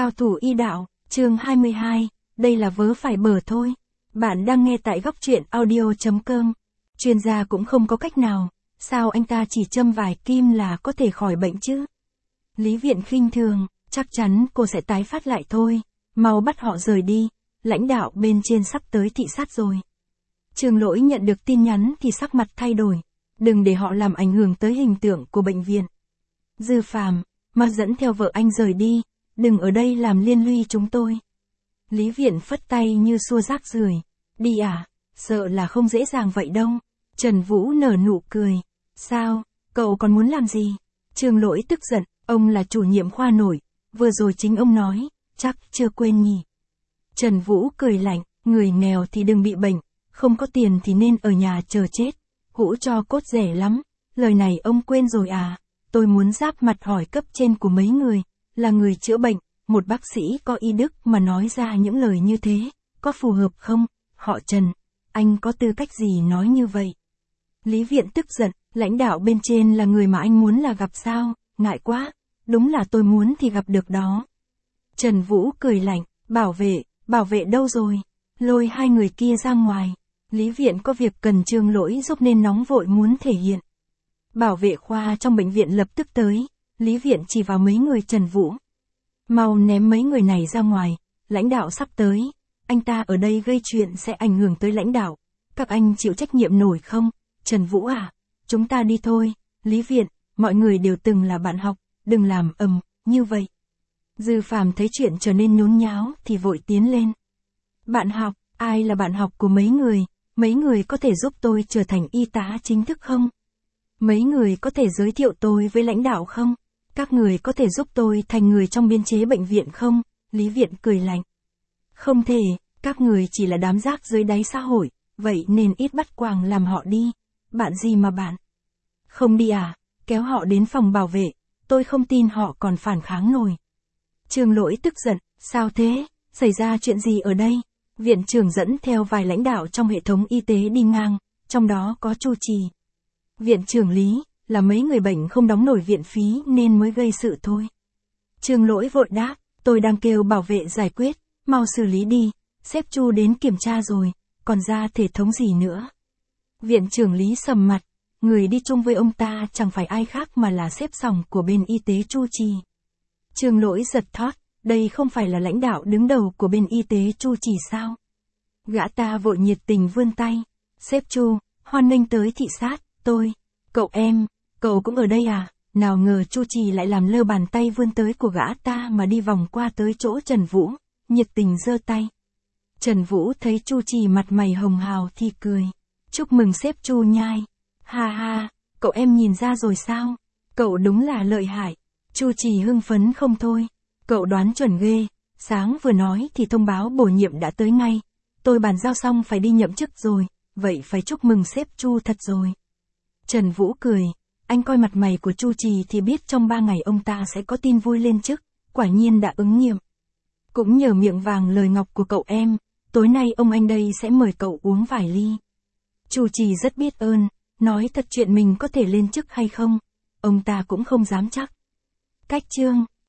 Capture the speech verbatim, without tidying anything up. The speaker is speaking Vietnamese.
Cao thủ y đạo, chương hai mươi hai, đây là vớ phải bở thôi. Bạn đang nghe tại góc truyện audio chấm com. Chuyên gia cũng không có cách nào, sao anh ta chỉ châm vài kim là có thể khỏi bệnh chứ? Lý Viện khinh thường, chắc chắn cô sẽ tái phát lại thôi, mau bắt họ rời đi, lãnh đạo bên trên sắp tới thị sát rồi. Trường Lỗi nhận được tin nhắn thì sắc mặt thay đổi, đừng để họ làm ảnh hưởng tới hình tượng của bệnh viện. Dư Phàm, mau dẫn theo vợ anh rời đi, đừng ở đây làm liên lụy chúng tôi. Lý Viện phất tay như xua rác rưởi. Đi à, sợ là không dễ dàng vậy đâu. Trần Vũ nở nụ cười. Sao, cậu còn muốn làm gì? Trường Lỗi tức giận, ông là chủ nhiệm khoa nổi, vừa rồi chính ông nói, chắc chưa quên nhỉ. Trần Vũ cười lạnh, người nghèo thì đừng bị bệnh, không có tiền thì nên ở nhà chờ chết, hũ cho cốt rẻ lắm, lời này ông quên rồi à? Tôi muốn giáp mặt hỏi cấp trên của mấy người, là người chữa bệnh, một bác sĩ có y đức mà nói ra những lời như thế, có phù hợp không? Họ Trần, anh có tư cách gì nói như vậy? Lý Viện tức giận, lãnh đạo bên trên là người mà anh muốn là gặp sao? Ngại quá, đúng là tôi muốn thì gặp được đó. Trần Vũ cười lạnh, bảo vệ, bảo vệ đâu rồi? Lôi hai người kia ra ngoài. Lý Viện có việc cần Trường Lỗi giúp nên nóng vội muốn thể hiện. Bảo vệ khoa trong bệnh viện lập tức tới, Lý Viện chỉ vào mấy người Trần Vũ. Mau ném mấy người này ra ngoài, lãnh đạo sắp tới, anh ta ở đây gây chuyện sẽ ảnh hưởng tới lãnh đạo, các anh chịu trách nhiệm nổi không? Trần Vũ à, chúng ta đi thôi. Lý Viện, mọi người đều từng là bạn học, đừng làm ầm như vậy. Dư Phàm thấy chuyện trở nên nhốn nháo thì vội tiến lên. Bạn học, ai là bạn học của mấy người? Mấy người có thể giúp tôi trở thành y tá chính thức không? Mấy người có thể giới thiệu tôi với lãnh đạo không? Các người có thể giúp tôi thành người trong biên chế bệnh viện không? Lý Viện cười lạnh. Không thể, các người chỉ là đám rác dưới đáy xã hội, vậy nên ít bắt quàng làm họ đi. Bạn gì mà bạn? Không đi à? Kéo họ đến phòng bảo vệ, tôi không tin họ còn phản kháng nổi. Trường Lỗi tức giận, sao thế? Xảy ra chuyện gì ở đây? Viện trưởng dẫn theo vài lãnh đạo trong hệ thống y tế đi ngang, trong đó có Chu Trì. Viện trưởng Lý, là mấy người bệnh không đóng nổi viện phí nên mới gây sự thôi. Trường Lỗi vội đáp, tôi đang kêu bảo vệ giải quyết, mau xử lý đi, sếp Chu đến kiểm tra rồi, còn ra thể thống gì nữa. Viện trưởng Lý sầm mặt, người đi chung với ông ta chẳng phải ai khác mà là sếp sòng của bên y tế Chu Trì. Trường Lỗi giật thót, đây không phải là lãnh đạo đứng đầu của bên y tế Chu Trì sao? Gã ta vội nhiệt tình vươn tay, sếp Chu, hoan nghênh tới thị sát, tôi, cậu em, cậu cũng ở đây à? Nào ngờ Chu Trì lại làm lơ bàn tay vươn tới của gã ta mà đi vòng qua tới chỗ Trần Vũ, nhiệt tình giơ tay. Trần Vũ thấy Chu Trì mặt mày hồng hào thì cười, chúc mừng sếp Chu nhai, ha ha, cậu em nhìn ra rồi sao? Cậu đúng là lợi hại. Chu Trì hưng phấn không thôi, cậu đoán chuẩn ghê, sáng vừa nói thì thông báo bổ nhiệm đã tới ngay, tôi bàn giao xong phải đi nhậm chức rồi, vậy phải chúc mừng sếp Chu thật rồi. Trần Vũ cười, anh coi mặt mày của Chu Trì thì biết trong ba ngày ông ta sẽ có tin vui lên chức, quả nhiên đã ứng nghiệm. Cũng nhờ miệng vàng lời ngọc của cậu em, tối nay ông anh đây sẽ mời cậu uống vài ly. Chu Trì rất biết ơn, nói thật chuyện mình có thể lên chức hay không, ông ta cũng không dám chắc. Cách chương